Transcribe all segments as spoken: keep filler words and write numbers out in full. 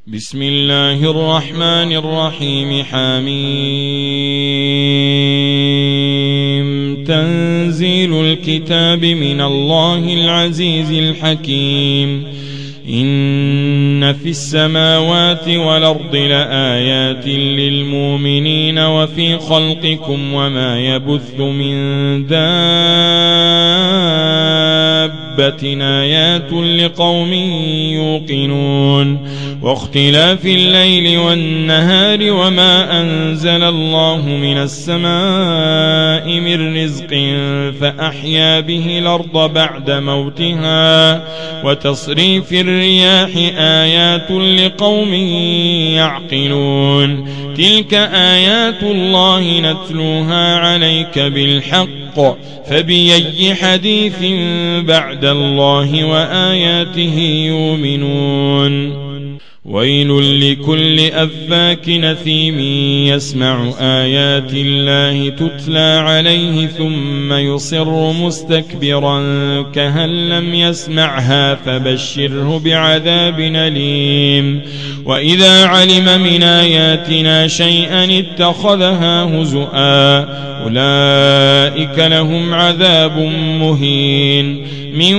بسم الله الرحمن الرحيم. حميم. تنزيل الكتاب من الله العزيز الحكيم. إن في السماوات والأرض لآيات للمؤمنين وفي خلقكم وما يبث من دابة آيات لقوم يوقنون. واختلاف الليل والنهار وما أنزل الله من السماء من رزق فأحيا به الأرض بعد موتها وتصريف الرياح آيات لقوم يعقلون. تلك آيات الله نتلوها عليك بالحق فبأي حديث بعد الله وآياته يؤمنون. ويل لكل أفاك نثيم يسمع آيات الله تتلى عليه ثم يصر مستكبرا كهن لم يسمعها فبشره بعذاب أليم. وإذا علم من آياتنا شيئا اتخذها هزؤا أولئك لهم عذاب مهين من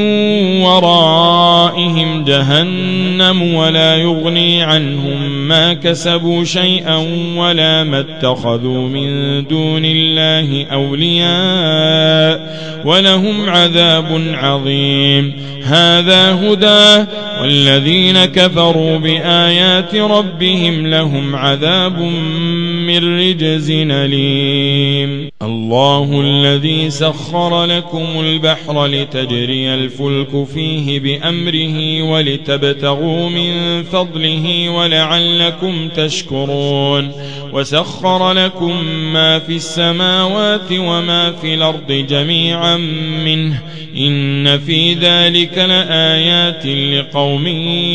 ورائهم جهنم ولا يغني عنهم ما كسبوا شيئا ولا ما اتخذوا من دون الله أولياء ولهم عذاب عظيم. هذا هدى والذين كفروا بآيات ربهم لهم عذاب من رجز أليم. الله الذي سخر لكم البحر لتجري الفلك فيه بأمره ولتبتغوا من فضله ولعلكم تشكرون. وسخر لكم ما في السماوات وما في الأرض جميعا منه إن في ذلك لآيات لقوم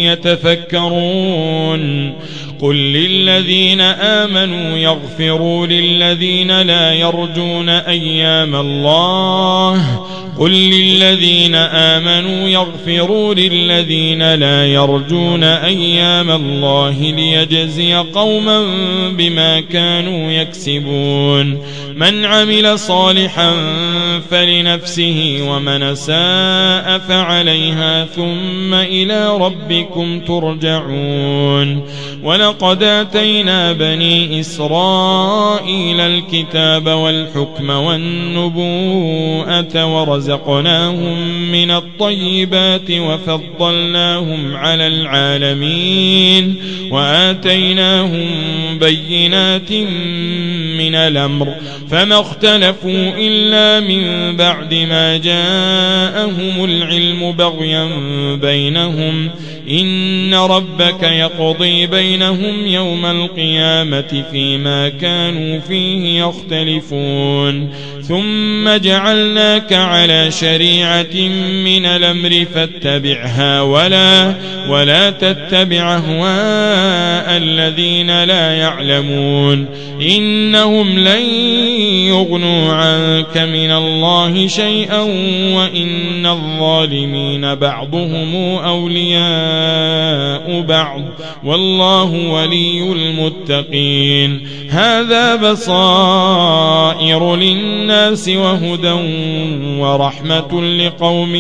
يتفكرون. قل للذين آمنوا يغفروا للذين لا يرجون أيام الله قل للذين آمنوا يغفروا للذين لا يرجون أيام الله ليجزي قوما بما كانوا يكسبون. من عمل صالحا فلنفسه ومن ساء فعليها ثم إلى ربكم ترجعون. ولقد آتينا بني إسرائيل الكتاب والحكم والنبوءة ورزقناهم من الطيبات وفضلناهم على العالمين وآتيناهم بينات من الأمر فما اختلفوا إلا من بعد ما جاءهم العلم بغيا بينهم إن ربك يقضي بينهم يوم القيامة فيما كانوا فيه يختلفون. ثم جعلناك على شريعة من الأمر فاتبعها ولا ولا تتبع أهواء الذين لا يعلمون إنهم لن يغنوا عنك من الله شيئا وإن الظالمين بعضهم أولياء بعض والله ولي المتقين. هذا بصائر للناس وهدى ورحمة لقوم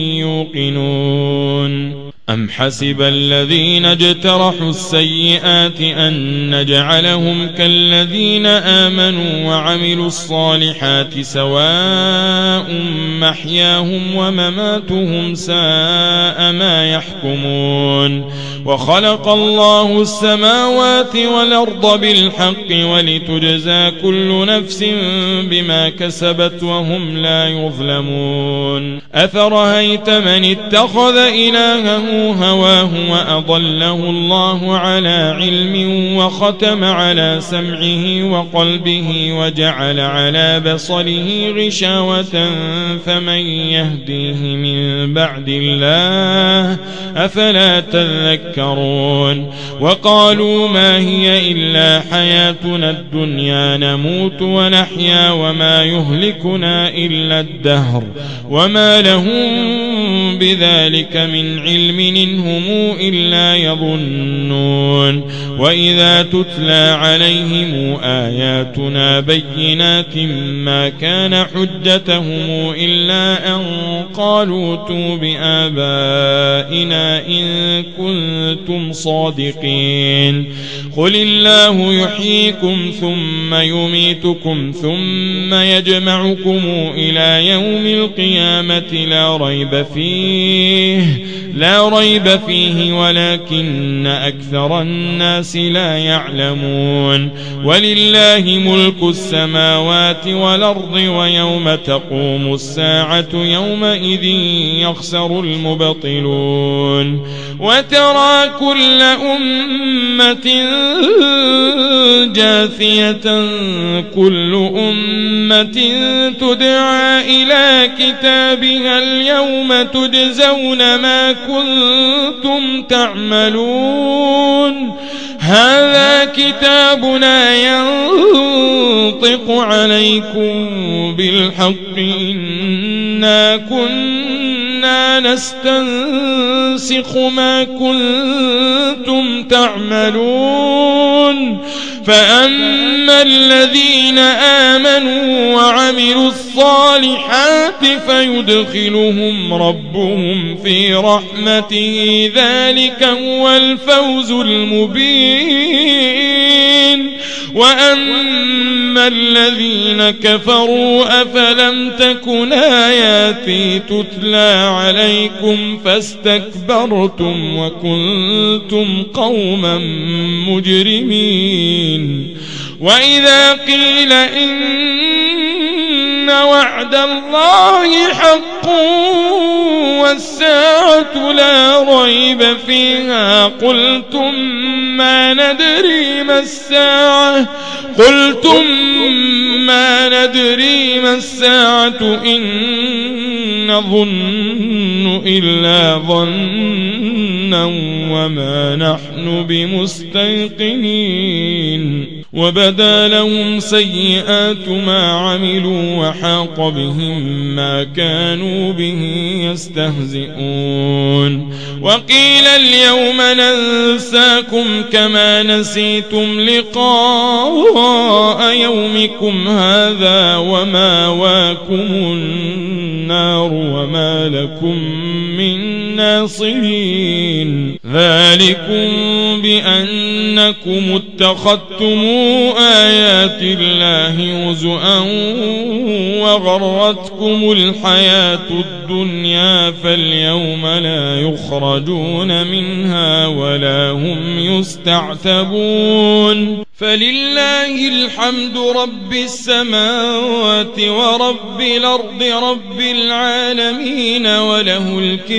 يوقنون. أم حسب الذين اجترحوا السيئات أن نجعلهم كالذين آمنوا وعملوا الصالحات سواء محياهم ومماتهم ساء ما يحكمون. وخلق الله السماوات والأرض بالحق ولتجزى كل نفس بما كسبت وهم لا يظلمون. أفرأيت من اتخذ إلهه هواه وأضله الله على علم وختم على سمعه وقلبه وجعل على بصره غشاوة فمن يهديه من بعد الله أفلا تذكرون. وقالوا ما هي إلا حياتنا الدنيا نموت ونحيا وما يهلكنا إلا الدهر وما لهم بذلك من علم إن هم إلا يظنون. وإذا تتلى عليهم آياتنا بينات ما كان حجتهم إلا أن قالوا ائتوا بآبائنا إن كنتم صادقين قل الله يحييكم ثم يميتكم ثم يجمعكم إلى يوم القيامة لا ريب فيه لا ريب فيه ولكن أكثر الناس لا يعلمون ولله ملك السماوات والأرض ويوم تقوم الساعة يومئذ يخسر المبطلون وترى كل أمة جاثية كل أمة تدعى إلى كتابها اليوم تجزون ما كنتم تعملون هذا كتابنا ينطق عليكم بالحق إنا كنا نستنسخ ما كنتم تعملون فأما الذين آمنوا وعملوا الصالحات فيدخلهم ربهم في رحمته ذلك هو الفوز المبين وأما الذين كفروا أفلم تكن آياتي تتلى عليكم فاستكبرتم وكنتم قوما مجرمين وإذا قيل إن وعد الله حق والساعة لا ريب فيها قلتم ما ندري ما الساعة قلتم ما ندري ما الساعة إن نظن إلا ظنا وما نحن بمستيقنين وبدا لهم سيئات ما عملوا وحاق بهم ما كانوا به يستهزئون وقيل اليوم ننساكم كما نسيتم لقاء يومكم هذا ومأواكم النار وما لكم من ناصرين ذلكم بأنكم اتخذتم آيات الله هزؤا وغرتكم الحياة الدنيا فاليوم لا يخرجون منها ولا هم يستعتبون فلله الحمد رب السماوات ورب الأرض رب العالمين وله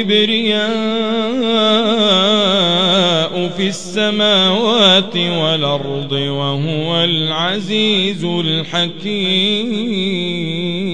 الكبرياء في السماوات والأرض وهو العزيز الحكيم.